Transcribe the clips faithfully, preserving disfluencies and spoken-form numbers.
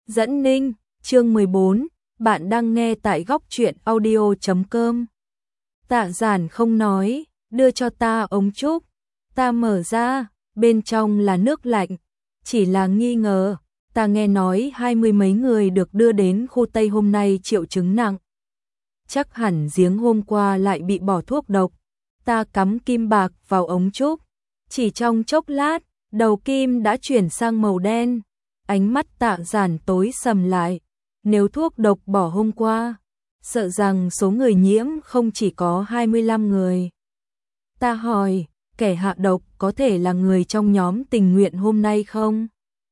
Dẫn Ninh, chương mười bốn, bạn đang nghe tại góc truyện audio chấm com. Tạ Giản không nói, đưa cho ta ống trúc, ta mở ra, bên trong là nước lạnh, chỉ là nghi ngờ, ta nghe nói hai mươi mấy người được đưa đến khu Tây hôm nay triệu chứng nặng. Chắc hẳn giếng hôm qua lại bị bỏ thuốc độc, ta cắm kim bạc vào ống trúc, chỉ trong chốc lát, đầu kim đã chuyển sang màu đen. Ánh mắt Tạ Giản tối sầm lại, nếu thuốc độc bỏ hôm qua, sợ rằng số người nhiễm không chỉ có hai mươi lăm người. Ta hỏi, kẻ hạ độc có thể là người trong nhóm tình nguyện hôm nay không?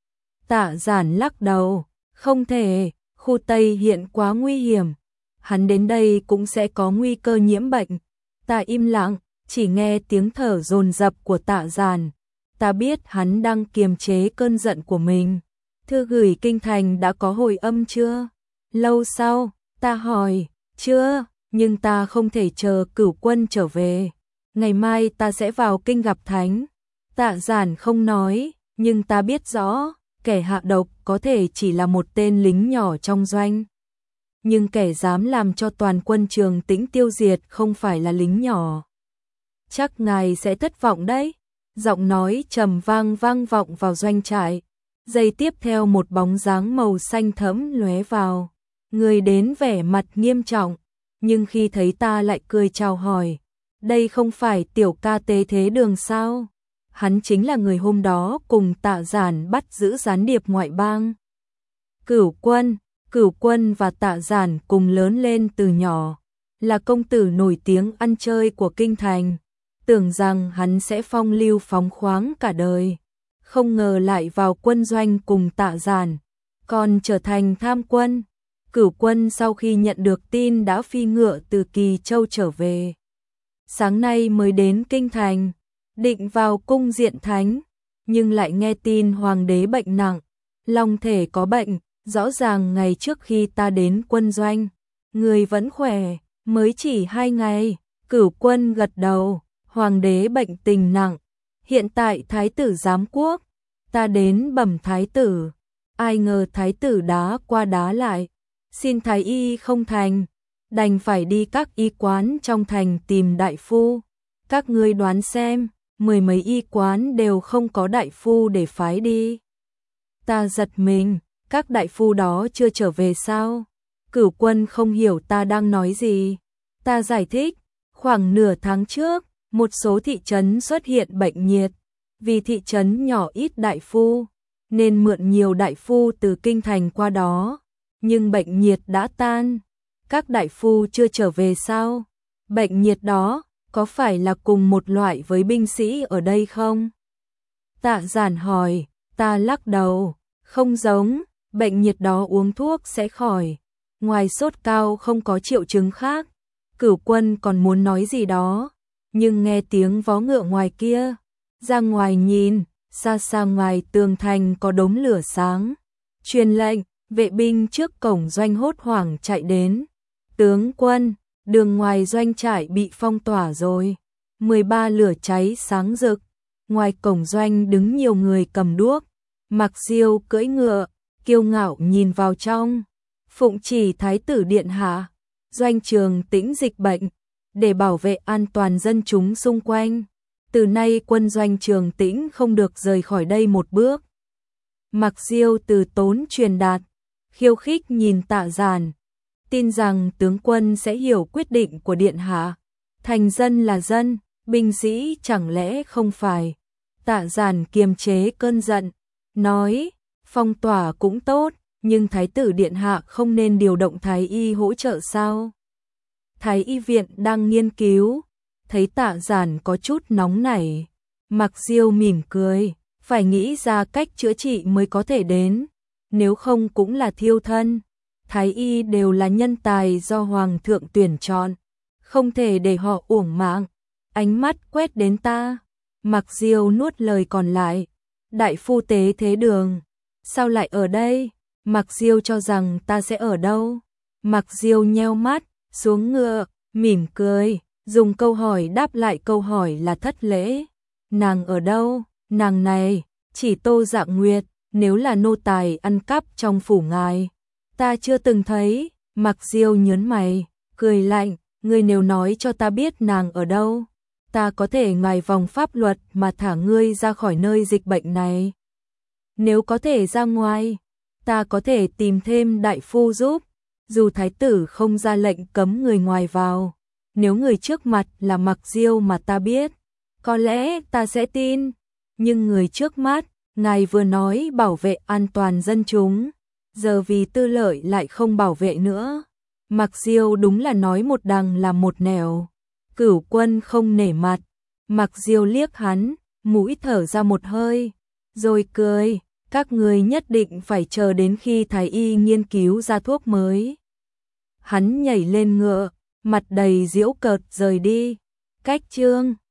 Tạ Giản lắc đầu, không thể, khu Tây hiện quá nguy hiểm, hắn đến đây cũng sẽ có nguy cơ nhiễm bệnh. Ta im lặng, chỉ nghe tiếng thở dồn dập của Tạ Giản, ta biết hắn đang kiềm chế cơn giận của mình. Thư gửi kinh thành đã có hồi âm chưa? Lâu sau, ta hỏi, chưa, nhưng ta không thể chờ Cửu Quân trở về. Ngày mai ta sẽ vào kinh gặp Thánh. Tạ Giản không nói, nhưng ta biết rõ, kẻ hạ độc có thể chỉ là một tên lính nhỏ trong doanh. Nhưng kẻ dám làm cho toàn quân Trường Tĩnh tiêu diệt không phải là lính nhỏ. Chắc ngài sẽ thất vọng đấy. Giọng nói trầm vang vang vọng vào doanh trại. Giây tiếp theo một bóng dáng màu xanh thẫm lóe vào. Người đến vẻ mặt nghiêm trọng, nhưng khi thấy ta lại cười chào hỏi. Đây không phải tiểu ca Tế Thế Đường sao? Hắn chính là người hôm đó cùng Tạ Giản bắt giữ gián điệp ngoại bang. Cửu Quân, Cửu Quân và Tạ Giản cùng lớn lên từ nhỏ, là công tử nổi tiếng ăn chơi của kinh thành. Tưởng rằng hắn sẽ phong lưu phóng khoáng cả đời. Không ngờ lại vào quân doanh cùng Tạ Giản, còn trở thành tham quân. Cửu Quân sau khi nhận được tin đã phi ngựa từ Kỳ Châu trở về. Sáng nay mới đến kinh thành, định vào cung diện thánh, nhưng lại nghe tin hoàng đế bệnh nặng, long thể có bệnh, rõ ràng ngày trước khi ta đến quân doanh, người vẫn khỏe, mới chỉ hai ngày. Cửu Quân gật đầu, hoàng đế bệnh tình nặng, hiện tại thái tử giám quốc. Ta đến bẩm thái tử, ai ngờ thái tử đá qua đá lại, xin thái y không thành, đành phải đi các y quán trong thành tìm đại phu. Các ngươi đoán xem, mười mấy y quán đều không có đại phu để phái đi. Ta giật mình, các đại phu đó chưa trở về sao? Cửu Quân không hiểu ta đang nói gì. Ta giải thích, khoảng nửa tháng trước, một số thị trấn xuất hiện bệnh nhiệt. Vì thị trấn nhỏ ít đại phu, nên mượn nhiều đại phu từ kinh thành qua đó. Nhưng bệnh nhiệt đã tan, các đại phu chưa trở về sao? Bệnh nhiệt đó, có phải là cùng một loại với binh sĩ ở đây không? Tạ Giản hỏi, ta lắc đầu, không giống, bệnh nhiệt đó uống thuốc sẽ khỏi. Ngoài sốt cao không có triệu chứng khác. Cửu Quân còn muốn nói gì đó, nhưng nghe tiếng vó ngựa ngoài kia. Ra ngoài nhìn, xa xa ngoài tường thành có đống lửa sáng. Truyền lệnh, vệ binh trước cổng doanh hốt hoảng chạy đến. Tướng quân, đường ngoài doanh trại bị phong tỏa rồi. mười ba lửa cháy sáng rực. Ngoài cổng doanh đứng nhiều người cầm đuốc. Mặc diêu cưỡi ngựa, kiêu ngạo nhìn vào trong. Phụng chỉ thái tử điện hạ. Doanh Trường Tĩnh dịch bệnh, để bảo vệ an toàn dân chúng xung quanh. Từ nay quân doanh Trường Tĩnh không được rời khỏi đây một bước. Mặc diêu từ tốn truyền đạt, khiêu khích nhìn Tạ Giản, tin rằng tướng quân sẽ hiểu quyết định của điện hạ. Thành dân là dân, binh sĩ chẳng lẽ không phải? Tạ Giản kiềm chế cơn giận, nói, phong tỏa cũng tốt, nhưng thái tử điện hạ không nên điều động thái y hỗ trợ sao? Thái y viện đang nghiên cứu. Thấy Tạ Giản có chút nóng nảy, Mặc Diêu mỉm cười, phải nghĩ ra cách chữa trị mới có thể đến, nếu không cũng là thiêu thân. Thái y đều là nhân tài do hoàng thượng tuyển chọn, không thể để họ uổng mạng. Ánh mắt quét đến ta, Mặc Diêu nuốt lời còn lại, đại phu Tế Thế Đường, sao lại ở đây? Mặc Diêu cho rằng ta sẽ ở đâu? Mặc Diêu nheo mắt, xuống ngựa, mỉm cười. Dùng câu hỏi đáp lại câu hỏi là thất lễ. Nàng ở đâu? Nàng này, chỉ Tô Dạng Nguyệt. nếu là nô tài ăn cắp trong phủ ngài, ta chưa từng thấy. Mặc Diêu nhớn mày, cười lạnh, ngươi nếu nói cho ta biết nàng ở đâu, ta có thể ngoài vòng pháp luật mà thả ngươi ra khỏi nơi dịch bệnh này. Nếu có thể ra ngoài, ta có thể tìm thêm đại phu giúp, dù thái tử không ra lệnh cấm người ngoài vào. Nếu người trước mặt là Mặc Diêu mà ta biết, có lẽ ta sẽ tin, nhưng người trước mắt, ngài vừa nói bảo vệ an toàn dân chúng, giờ vì tư lợi lại không bảo vệ nữa. Mặc Diêu đúng là nói một đằng làm một nẻo. Cửu Quân không nể mặt, Mặc Diêu liếc hắn, mũi thở ra một hơi, rồi cười, các người nhất định phải chờ đến khi thái y nghiên cứu ra thuốc mới. Hắn nhảy lên ngựa, mặt đầy giễu cợt rời đi. Cách chương